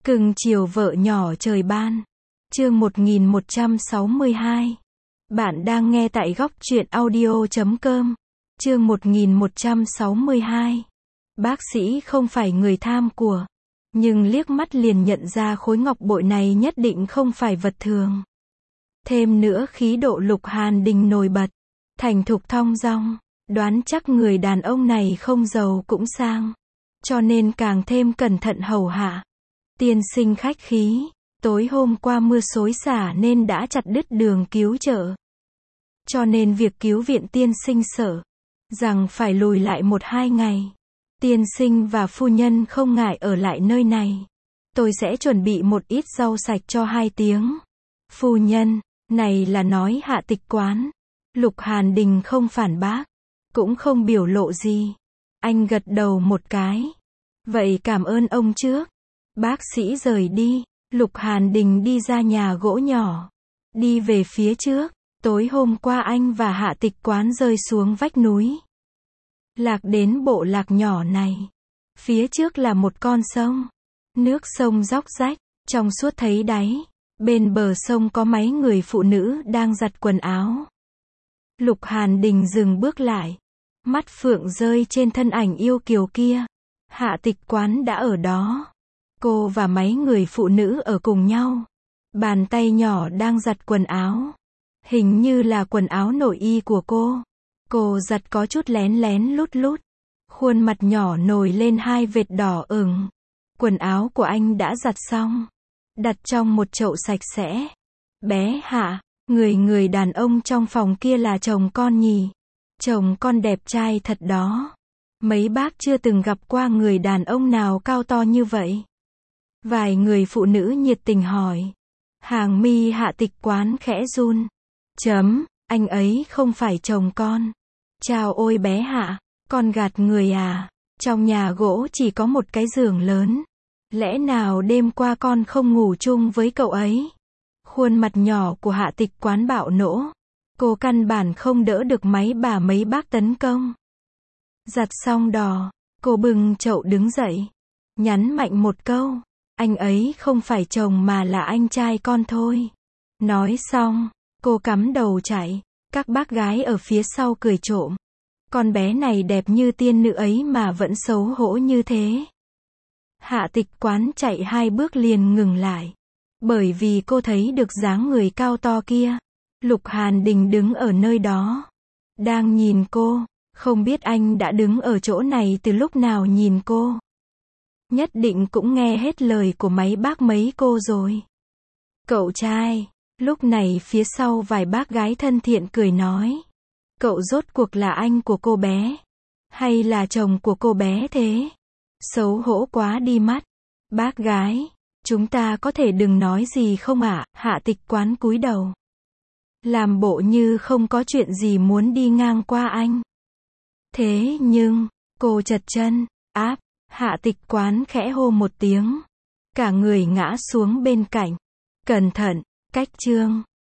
Cưng chiều vợ nhỏ trời ban. Chương 1162. Bạn đang nghe tại góc truyện audio.com. Chương 1162. Bác sĩ không phải người tham của, nhưng liếc mắt liền nhận ra khối ngọc bội này nhất định không phải vật thường. Thêm nữa khí độ Lục Hàn Đình nổi bật, thành thục thong dong, đoán chắc người đàn ông này không giàu cũng sang, cho nên càng thêm cẩn thận hầu hạ. Tiên sinh khách khí, tối hôm qua mưa xối xả nên đã chặt đứt đường cứu trợ. Cho nên việc cứu viện tiên sinh sợ rằng phải lùi lại 1-2 ngày. Tiên sinh và phu nhân không ngại ở lại nơi này. Tôi sẽ chuẩn bị một ít rau sạch cho 2 tiếng. Phu nhân, này là nói Hạ Tịch Quán. Lục Hàn Đình không phản bác, cũng không biểu lộ gì. Anh gật đầu một cái. Vậy cảm ơn ông trước. Bác sĩ rời đi, Lục Hàn Đình đi ra nhà gỗ nhỏ, đi về phía trước. Tối hôm qua anh và Hạ Tịch Quán rơi xuống vách núi, lạc đến bộ lạc nhỏ này. Phía trước là một con sông, nước sông róc rách, trong suốt thấy đáy. Bên bờ sông có mấy người phụ nữ đang giặt quần áo. Lục Hàn Đình dừng bước lại, mắt phượng rơi trên thân ảnh yêu kiều kia. Hạ Tịch Quán đã ở đó. Cô và mấy người phụ nữ ở cùng nhau. Bàn tay nhỏ đang giặt quần áo. Hình như là quần áo nội y của cô. Cô giặt có chút lén lén lút lút. Khuôn mặt nhỏ nổi lên 2 vệt đỏ ửng. Quần áo của anh đã giặt xong, đặt trong một chậu sạch sẽ. Bé Hạ, người đàn ông trong phòng kia là chồng con nhỉ? Chồng con đẹp trai thật đó. Mấy bác chưa từng gặp qua người đàn ông nào cao to như vậy. Vài người phụ nữ nhiệt tình hỏi. Hàng mi Hạ Tịch Quán khẽ run. Anh ấy không phải chồng con. Chào ôi bé Hạ, con gạt người à? Trong nhà gỗ chỉ có một cái giường lớn. Lẽ nào đêm qua con không ngủ chung với cậu ấy? Khuôn mặt nhỏ của Hạ Tịch Quán bạo nộ. Cô căn bản không đỡ được mấy bác tấn công. Giặt xong đò, cô bưng chậu đứng dậy, nhắn mạnh một câu. Anh ấy không phải chồng mà là anh trai con thôi. Nói xong, cô cắm đầu chạy. Các bác gái ở phía sau cười trộm. Con bé này đẹp như tiên nữ ấy mà vẫn xấu hổ như thế. Hạ Tịch Quán chạy 2 bước liền ngừng lại. Bởi vì cô thấy được dáng người cao to kia. Lục Hàn Đình đứng ở nơi đó, đang nhìn cô. Không biết anh đã đứng ở chỗ này từ lúc nào nhìn cô. Nhất định cũng nghe hết lời của mấy bác mấy cô rồi. Cậu trai. Lúc này phía sau vài bác gái thân thiện cười nói. Cậu rốt cuộc là anh của cô bé, hay là chồng của cô bé thế? Xấu hổ quá đi mắt. Bác gái, chúng ta có thể đừng nói gì không ạ? Hạ Tịch Quán cúi đầu, làm bộ như không có chuyện gì muốn đi ngang qua anh. Thế nhưng, cô chật chân, áp. Hạ Tịch Quán khẽ hô một tiếng. Cả người ngã xuống bên cạnh. Cẩn thận, cách chương.